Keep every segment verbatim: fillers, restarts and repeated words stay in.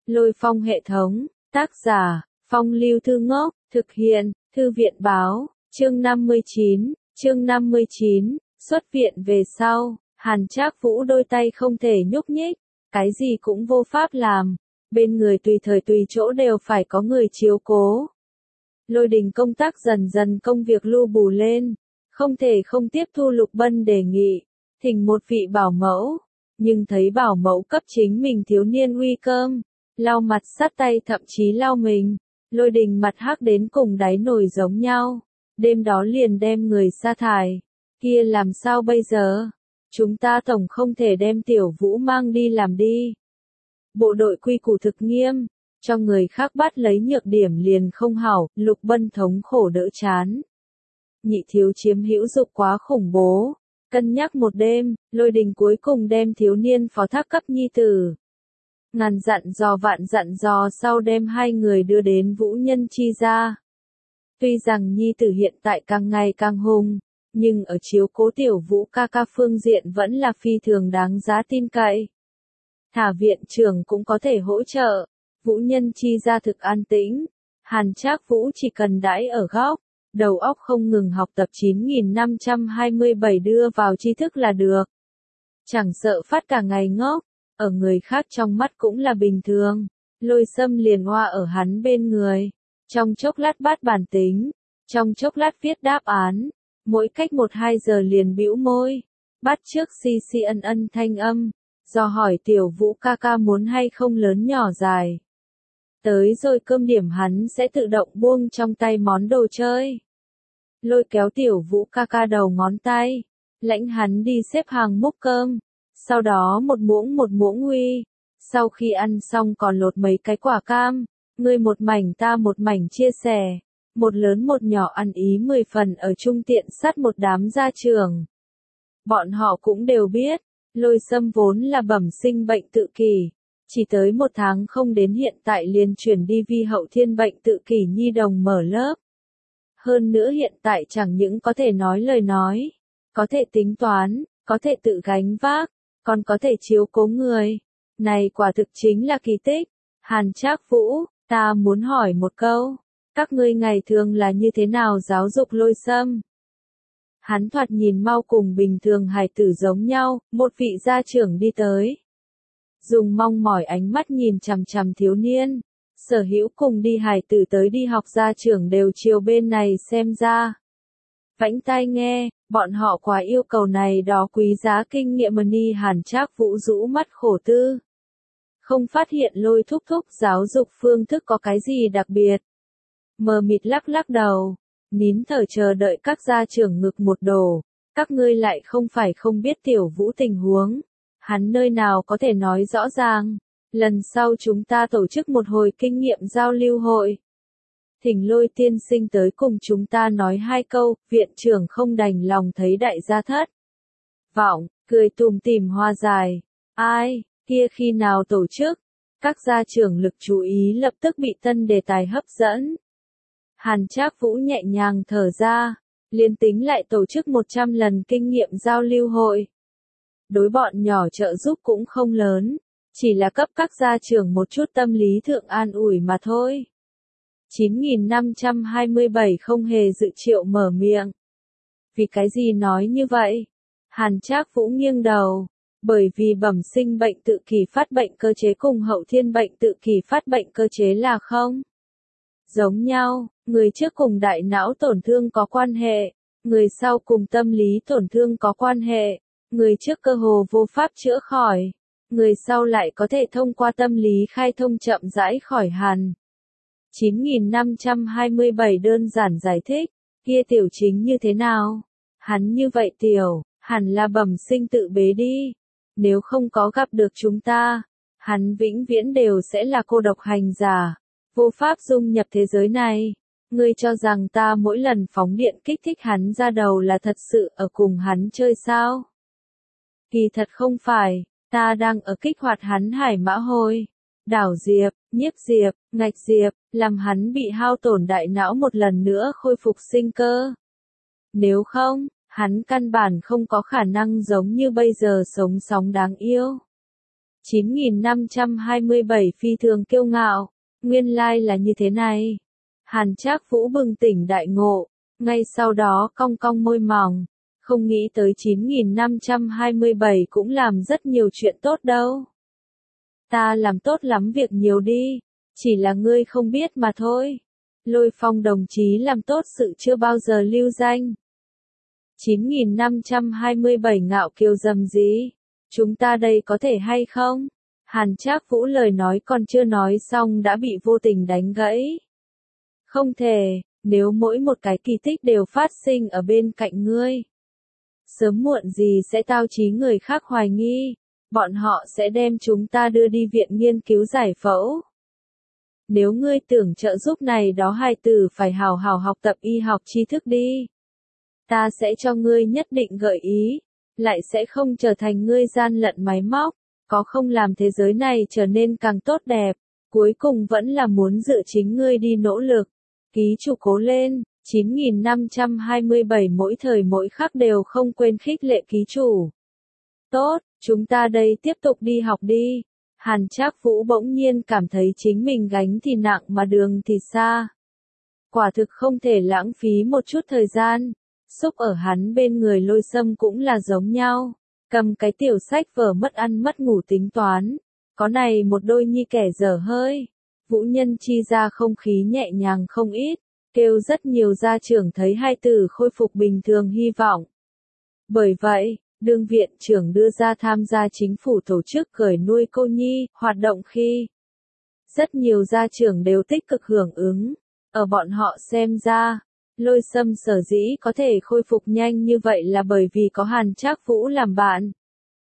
Lôi Phong hệ thống, tác giả, Phong Lưu Thư Ngốc, thực hiện, Thư viện báo, chương năm mươi chín, chương năm mươi chín, xuất viện về sau, Hàn Trác Vũ đôi tay không thể nhúc nhích, cái gì cũng vô pháp làm, bên người tùy thời tùy chỗ đều phải có người chiếu cố. Lôi Đình công tác dần dần công việc lu bù lên, không thể không tiếp thu Lục Bân đề nghị, thỉnh một vị bảo mẫu, nhưng thấy bảo mẫu cấp chính mình thiếu niên uy cơm, lau mặt sát tay thậm chí lau mình, Lôi Đình mặt hắc đến cùng đáy nồi giống nhau, đêm đó liền đem người sa thải, kia làm sao bây giờ? Chúng ta tổng không thể đem Tiểu Vũ mang đi làm đi. Bộ đội quy củ thực nghiêm, cho người khác bắt lấy nhược điểm liền không hảo, Lục Bân thống khổ đỡ chán. Nhị thiếu chiếm hữu dục quá khủng bố, cân nhắc một đêm, Lôi Đình cuối cùng đem thiếu niên phó thác cấp nhi tử. Ngàn dặn dò vạn dặn dò sau đem hai người đưa đến Vũ Nhân Chi ra. Tuy rằng nhi tử hiện tại càng ngày càng hung, nhưng ở chiếu cố Tiểu Vũ ca ca phương diện vẫn là phi thường đáng giá tin cậy. Thả viện trưởng cũng có thể hỗ trợ, Vũ Nhân Chi ra thực an tĩnh, Hàn Trác Vũ chỉ cần đãi ở góc, đầu óc không ngừng học tập chín nghìn năm trăm hai mươi bảy đưa vào tri thức là được. Chẳng sợ phát cả ngày ngốc, ở người khác trong mắt cũng là bình thường, Lôi Sâm liền hoa ở hắn bên người, trong chốc lát bát bản tính, trong chốc lát viết đáp án, mỗi cách một hai giờ liền bĩu môi, bắt trước xi xi ân ân thanh âm, do hỏi Tiểu Vũ ca ca muốn hay không lớn nhỏ dài. Tới rồi cơm điểm hắn sẽ tự động buông trong tay món đồ chơi. Lôi kéo Tiểu Vũ ca ca đầu ngón tay, lãnh hắn đi xếp hàng múc cơm, sau đó một muỗng một muỗng uy, sau khi ăn xong còn lột mấy cái quả cam, ngươi một mảnh ta một mảnh chia sẻ, một lớn một nhỏ ăn ý mười phần ở trung tiện sát một đám gia trưởng. Bọn họ cũng đều biết, Lôi Sâm vốn là bẩm sinh bệnh tự kỷ, chỉ tới một tháng không đến hiện tại liền chuyển đi vi hậu thiên bệnh tự kỷ nhi đồng mở lớp. Hơn nữa hiện tại chẳng những có thể nói lời nói, có thể tính toán, có thể tự gánh vác, còn có thể chiếu cố người. Này quả thực chính là kỳ tích. Hàn Trác Vũ, ta muốn hỏi một câu, các ngươi ngày thường là như thế nào giáo dục Lôi Sâm? Hắn thoạt nhìn mau cùng bình thường hài tử giống nhau, một vị gia trưởng đi tới. Dùng mong mỏi ánh mắt nhìn chằm chằm thiếu niên, sở hữu cùng đi hài tử tới đi học gia trưởng đều chiều bên này xem ra. Vãnh tai nghe, bọn họ quá yêu cầu này đó quý giá kinh nghiệm ni. Hàn Trác Vũ rũ mắt khổ tư. Không phát hiện Lôi thúc thúc giáo dục phương thức có cái gì đặc biệt. Mờ mịt lắc lắc đầu, nín thở chờ đợi các gia trưởng ngực một đổ, các ngươi lại không phải không biết Tiểu Vũ tình huống, hắn nơi nào có thể nói rõ ràng, lần sau chúng ta tổ chức một hồi kinh nghiệm giao lưu hội. Thỉnh Lôi tiên sinh tới cùng chúng ta nói hai câu, viện trưởng không đành lòng thấy đại gia thất vọng, cười tùm tìm hoa dài, ai, kia khi nào tổ chức, các gia trưởng lực chú ý lập tức bị tân đề tài hấp dẫn. Hàn Trác Vũ nhẹ nhàng thở ra, liên tính lại tổ chức một trăm lần kinh nghiệm giao lưu hội. Đối bọn nhỏ trợ giúp cũng không lớn, chỉ là cấp các gia trưởng một chút tâm lý thượng an ủi mà thôi. chín nghìn năm trăm hai mươi bảy không hề dự triệu mở miệng. Vì cái gì nói như vậy? Hàn Trác Vũ nghiêng đầu, bởi vì bẩm sinh bệnh tự kỷ phát bệnh cơ chế cùng hậu thiên bệnh tự kỷ phát bệnh cơ chế là không giống nhau, người trước cùng đại não tổn thương có quan hệ, người sau cùng tâm lý tổn thương có quan hệ, người trước cơ hồ vô pháp chữa khỏi, người sau lại có thể thông qua tâm lý khai thông chậm rãi khỏi hẳn. chín nghìn năm trăm hai mươi bảy đơn giản giải thích, kia Tiểu Chính như thế nào? Hắn như vậy tiểu, hẳn là bẩm sinh tự bế đi. Nếu không có gặp được chúng ta, hắn vĩnh viễn đều sẽ là cô độc hành giả, vô pháp dung nhập thế giới này. Ngươi cho rằng ta mỗi lần phóng điện kích thích hắn ra đầu là thật sự ở cùng hắn chơi sao? Kỳ thật không phải, ta đang ở kích hoạt hắn hải mã hồi, đảo diệp, nhiếp diệp, ngạch diệp, làm hắn bị hao tổn đại não một lần nữa khôi phục sinh cơ. Nếu không, hắn căn bản không có khả năng giống như bây giờ sống sóng đáng yêu. chín nghìn năm trăm hai mươi bảy phi thường kiêu ngạo, nguyên lai là như thế này. Hàn Trác Vũ bừng tỉnh đại ngộ, ngay sau đó cong cong môi mỏng, không nghĩ tới chín nghìn năm trăm hai mươi bảy cũng làm rất nhiều chuyện tốt đâu. Ta làm tốt lắm việc nhiều đi, chỉ là ngươi không biết mà thôi. Lôi Phong đồng chí làm tốt sự chưa bao giờ lưu danh. chín nghìn năm trăm hai mươi bảy ngạo kiều dầm gì? Chúng ta đây có thể hay không? Hàn Trác Vũ lời nói còn chưa nói xong đã bị vô tình đánh gãy. Không thể, nếu mỗi một cái kỳ tích đều phát sinh ở bên cạnh ngươi. Sớm muộn gì sẽ tao chí người khác hoài nghi, bọn họ sẽ đem chúng ta đưa đi viện nghiên cứu giải phẫu. Nếu ngươi tưởng trợ giúp này đó hài tử phải hào hào học tập y học tri thức đi. Ta sẽ cho ngươi nhất định gợi ý, lại sẽ không trở thành ngươi gian lận máy móc, có không làm thế giới này trở nên càng tốt đẹp, cuối cùng vẫn là muốn dựa chính ngươi đi nỗ lực. Ký chủ cố lên, chín nghìn năm trăm hai mươi bảy mỗi thời mỗi khắc đều không quên khích lệ ký chủ. Tốt, chúng ta đây tiếp tục đi học đi. Hàn Trác Vũ bỗng nhiên cảm thấy chính mình gánh thì nặng mà đường thì xa. Quả thực không thể lãng phí một chút thời gian. Xúc ở hắn bên người Lôi Sâm cũng là giống nhau. Cầm cái tiểu sách vở mất ăn mất ngủ tính toán. Có này một đôi nhi kẻ dở hơi. Vũ Nhân chi ra không khí nhẹ nhàng không ít. Kêu rất nhiều gia trưởng thấy hai tử khôi phục bình thường hy vọng. Bởi vậy, đương viện trưởng đưa ra tham gia chính phủ tổ chức khởi nuôi cô nhi, hoạt động khi rất nhiều gia trưởng đều tích cực hưởng ứng. Ở bọn họ xem ra, Lôi Sâm sở dĩ có thể khôi phục nhanh như vậy là bởi vì có Hàn Trác Vũ làm bạn.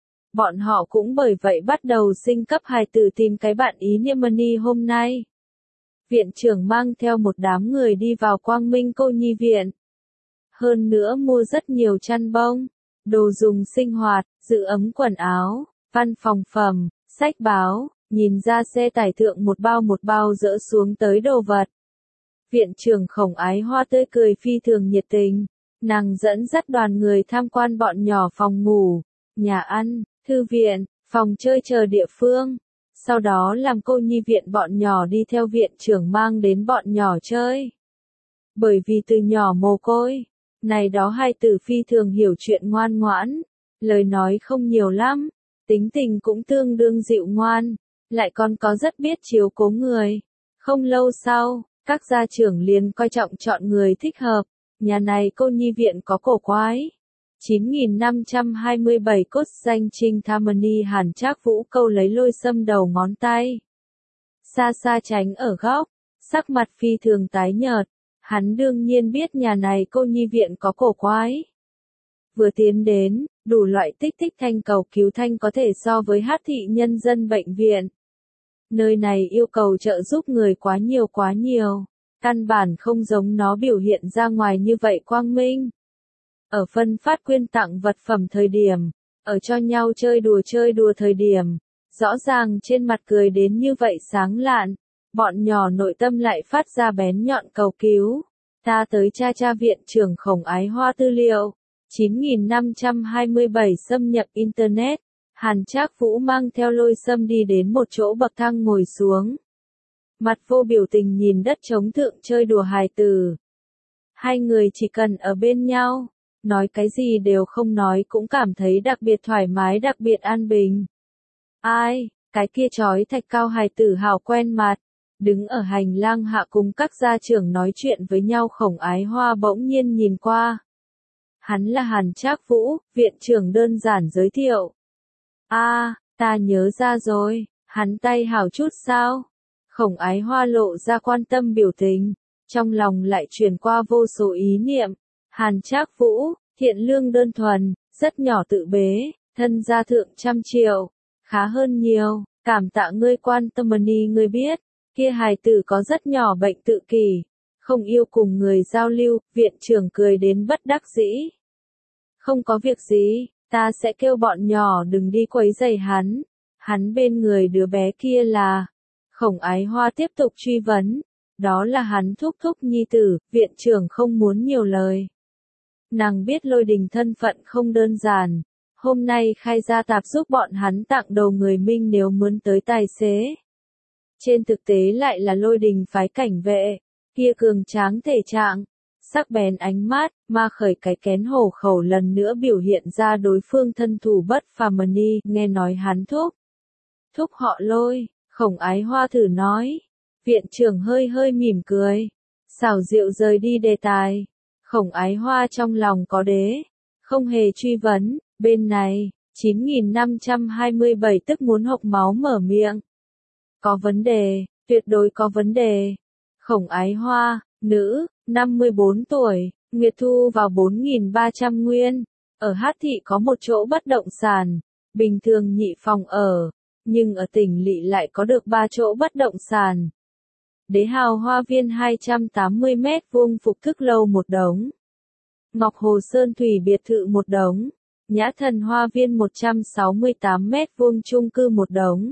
Bọn họ cũng bởi vậy bắt đầu sinh cấp hài tử tìm cái bạn ý Niemani hôm nay. Viện trưởng mang theo một đám người đi vào Quang Minh cô nhi viện. Hơn nữa mua rất nhiều chăn bông, đồ dùng sinh hoạt, giữ ấm quần áo, văn phòng phẩm, sách báo, nhìn ra xe tải thượng một bao một bao dỡ xuống tới đồ vật. Viện trưởng Khổng Ái Hoa tươi cười phi thường nhiệt tình, nàng dẫn dắt đoàn người tham quan bọn nhỏ phòng ngủ, nhà ăn, thư viện, phòng chơi chờ địa phương. Sau đó làm cô nhi viện bọn nhỏ đi theo viện trưởng mang đến bọn nhỏ chơi. Bởi vì từ nhỏ mồ côi, này đó hai tử phi thường hiểu chuyện ngoan ngoãn, lời nói không nhiều lắm, tính tình cũng tương đương dịu ngoan, lại còn có rất biết chiếu cố người. Không lâu sau, các gia trưởng liền coi trọng chọn người thích hợp, nhà này cô nhi viện có cổ quái. chín nghìn năm trăm hai mươi bảy cốt danh Trinh Thamani Hàn Trác Vũ câu lấy Lôi Sâm đầu ngón tay. Xa xa tránh ở góc, sắc mặt phi thường tái nhợt, hắn đương nhiên biết nhà này cô nhi viện có cổ quái. Vừa tiến đến, đủ loại tích tích thanh cầu cứu thanh có thể so với Hát thị nhân dân bệnh viện. Nơi này yêu cầu trợ giúp người quá nhiều quá nhiều, căn bản không giống nó biểu hiện ra ngoài như vậy quang minh. Ở phân phát quyên tặng vật phẩm thời điểm, ở cho nhau chơi đùa chơi đùa thời điểm, rõ ràng trên mặt cười đến như vậy sáng lạn, bọn nhỏ nội tâm lại phát ra bén nhọn cầu cứu. Ta tới cha cha viện trưởng Khổng Ái Hoa tư liệu, chín nghìn năm trăm hai mươi bảy xâm nhập Internet, Hàn Trác Vũ mang theo Lôi Sâm đi đến một chỗ bậc thang ngồi xuống. Mặt vô biểu tình nhìn đất trống thượng chơi đùa hài tử. Hai người chỉ cần ở bên nhau, nói cái gì đều không nói cũng cảm thấy đặc biệt thoải mái đặc biệt an bình. Ai, cái kia chói thạch cao hài tử hào quen mặt, đứng ở hành lang hạ cùng các gia trưởng nói chuyện với nhau. Khổng Ái Hoa bỗng nhiên nhìn qua. Hắn là Hàn Trác Vũ, viện trưởng đơn giản giới thiệu. A, à, ta nhớ ra rồi, hắn tay hào chút sao? Khổng Ái Hoa lộ ra quan tâm biểu tình, trong lòng lại truyền qua vô số ý niệm. Hàn Trác Vũ, thiện lương đơn thuần, rất nhỏ tự bế, thân gia thượng trăm triệu, khá hơn nhiều, cảm tạ ngươi quan tâm mani ngươi biết, kia hài tử có rất nhỏ bệnh tự kỷ, không yêu cùng người giao lưu, viện trưởng cười đến bất đắc dĩ. Không có việc gì, ta sẽ kêu bọn nhỏ đừng đi quấy rầy hắn, hắn bên người đứa bé kia là... Khổng Ái Hoa tiếp tục truy vấn, đó là hắn thúc thúc nhi tử, viện trưởng không muốn nhiều lời. Nàng biết Lôi Đình thân phận không đơn giản, hôm nay khai gia tạp giúp bọn hắn tặng đầu người Minh nếu mướn tới tài xế. Trên thực tế lại là Lôi Đình phái cảnh vệ, kia cường tráng thể trạng, sắc bén ánh mắt, ma khởi cái kén hổ khẩu lần nữa biểu hiện ra đối phương thân thủ bất phàm. Nghe nói hắn thúc. Thúc họ Lôi, Khổng Ái Hoa thử nói. Viện trưởng hơi hơi mỉm cười. Xảo diệu rời đi đề tài. Khổng Ái Hoa trong lòng có đế. Không hề truy vấn, bên này, chín nghìn năm trăm hai mươi bảy tức muốn hộc máu mở miệng. Có vấn đề, tuyệt đối có vấn đề. Khổng Ái Hoa, nữ, năm mươi bốn tuổi, Nguyệt thu vào bốn nghìn ba trăm nguyên. Ở Hát Thị có một chỗ bất động sản, bình thường nhị phòng ở, nhưng ở tỉnh lỵ lại có được ba chỗ bất động sản. Đế Hào Hoa Viên hai trăm tám mươi mét vuông phục thức lâu một đống. Ngọc Hồ Sơn Thủy biệt thự một đống. Nhã Thần Hoa Viên một trăm sáu mươi tám mét vuông chung cư một đống.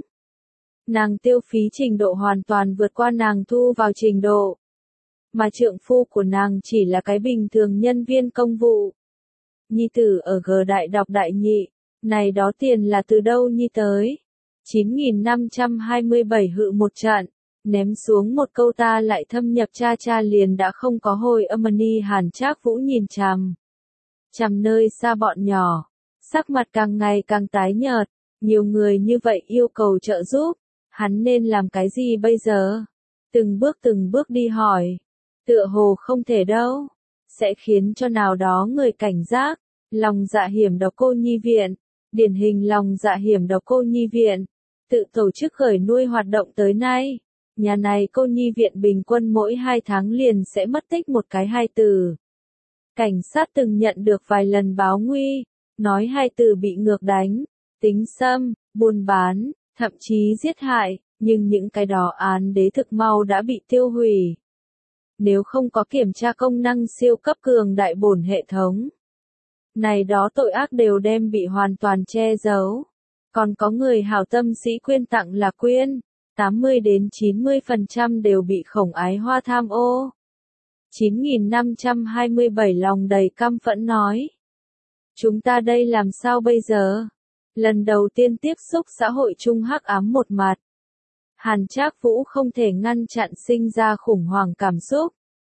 Nàng tiêu phí trình độ hoàn toàn vượt qua nàng thu vào trình độ. Mà trượng phu của nàng chỉ là cái bình thường nhân viên công vụ. Nhi tử ở G đại đọc đại nhị, này đó tiền là từ đâu nhi tới? chín nghìn năm trăm hai mươi bảy hự một trận, ném xuống một câu ta lại thâm nhập cha cha liền đã không có hồi âm. Ni Hàn Trác Vũ nhìn chằm. Chằm nơi xa bọn nhỏ, sắc mặt càng ngày càng tái nhợt, nhiều người như vậy yêu cầu trợ giúp, hắn nên làm cái gì bây giờ? Từng bước từng bước đi hỏi, tựa hồ không thể đâu, sẽ khiến cho nào đó người cảnh giác, lòng dạ hiểm độc cô nhi viện, điển hình lòng dạ hiểm độc cô nhi viện, tự tổ chức khởi nuôi hoạt động tới nay, nhà này cô nhi viện bình quân mỗi hai tháng liền sẽ mất tích một cái hài tử. Cảnh sát từng nhận được vài lần báo nguy, nói hài tử bị ngược đánh, tính xâm, buôn bán, thậm chí giết hại, nhưng những cái đó án đế thực mau đã bị tiêu hủy. Nếu không có kiểm tra công năng siêu cấp cường đại bổn hệ thống, này đó tội ác đều đem bị hoàn toàn che giấu. Còn có người hảo tâm sĩ quyên tặng là quyên, tám mươi đến chín mươi phần trăm đều bị Khổng Ái Hoa tham ô. chín nghìn năm trăm hai mươi bảy lòng đầy căm phẫn nói. Chúng ta đây làm sao bây giờ? Lần đầu tiên tiếp xúc xã hội chung hắc ám một mặt. Hàn Trác Vũ không thể ngăn chặn sinh ra khủng hoảng cảm xúc.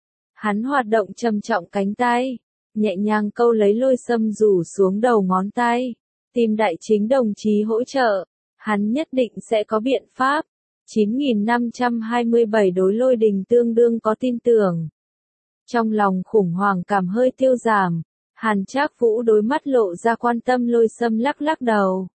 Hắn hoạt động trầm trọng cánh tay, nhẹ nhàng câu lấy Lôi Sâm rủ xuống đầu ngón tay, tìm đại chính đồng chí hỗ trợ, hắn nhất định sẽ có biện pháp. chín nghìn năm trăm hai mươi bảy đối Lôi Đình tương đương có tin tưởng. Trong lòng khủng hoảng cảm hơi tiêu giảm, Hàn Trác Vũ đối mắt lộ ra quan tâm. Lôi Sâm lắc lắc đầu,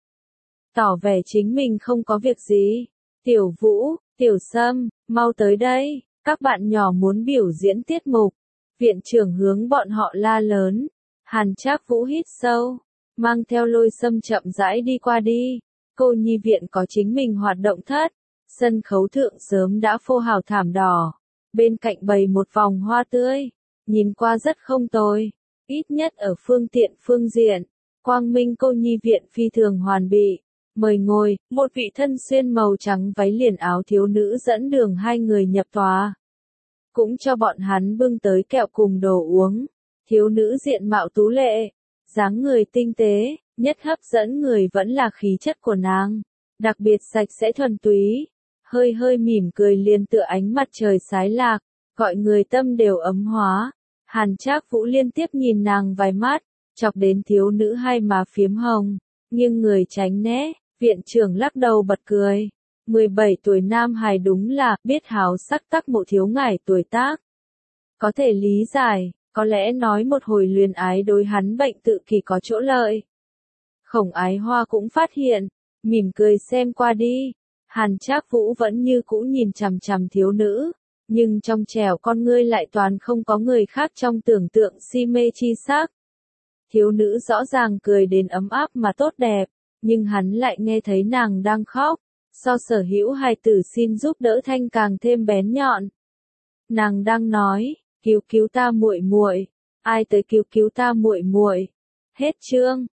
tỏ vẻ chính mình không có việc gì. Tiểu Vũ, Tiểu Sâm, mau tới đây, các bạn nhỏ muốn biểu diễn tiết mục. Viện trưởng hướng bọn họ la lớn. Hàn Trác Vũ hít sâu, mang theo Lôi Sâm chậm rãi đi qua đi. Cô nhi viện có chính mình hoạt động thất, sân khấu thượng sớm đã phô hào thảm đỏ, bên cạnh bày một vòng hoa tươi, nhìn qua rất không tồi, ít nhất ở phương tiện phương diện, quang minh cô nhi viện phi thường hoàn bị. Mời ngồi, một vị thân xuyên màu trắng váy liền áo thiếu nữ dẫn đường hai người nhập tòa. Cũng cho bọn hắn bưng tới kẹo cùng đồ uống. Thiếu nữ diện mạo tú lệ, dáng người tinh tế, nhất hấp dẫn người vẫn là khí chất của nàng. Đặc biệt sạch sẽ thuần túy, hơi hơi mỉm cười liền tựa ánh mặt trời sái lạc, gọi người tâm đều ấm hóa. Hàn Trác Vũ liên tiếp nhìn nàng vài mắt, chọc đến thiếu nữ hai má phiếm hồng, nhưng người tránh né. Viện trưởng lắc đầu bật cười. mười bảy tuổi nam hài đúng là biết háo sắc tắc mộ thiếu ngải tuổi tác. Có thể lý giải, có lẽ nói một hồi luyến ái đối hắn bệnh tự kỷ có chỗ lợi. Khổng Ái Hoa cũng phát hiện, mỉm cười xem qua đi. Hàn Trác Vũ vẫn như cũ nhìn chằm chằm thiếu nữ, nhưng trong trẻo con ngươi lại toàn không có người khác trong tưởng tượng si mê chi sắc. Thiếu nữ rõ ràng cười đến ấm áp mà tốt đẹp. Nhưng hắn lại nghe thấy nàng đang khóc, so sở hữu hài tử xin giúp đỡ thanh càng thêm bén nhọn. Nàng đang nói, cứu cứu ta muội muội, ai tới cứu cứu ta muội muội. Hết chương.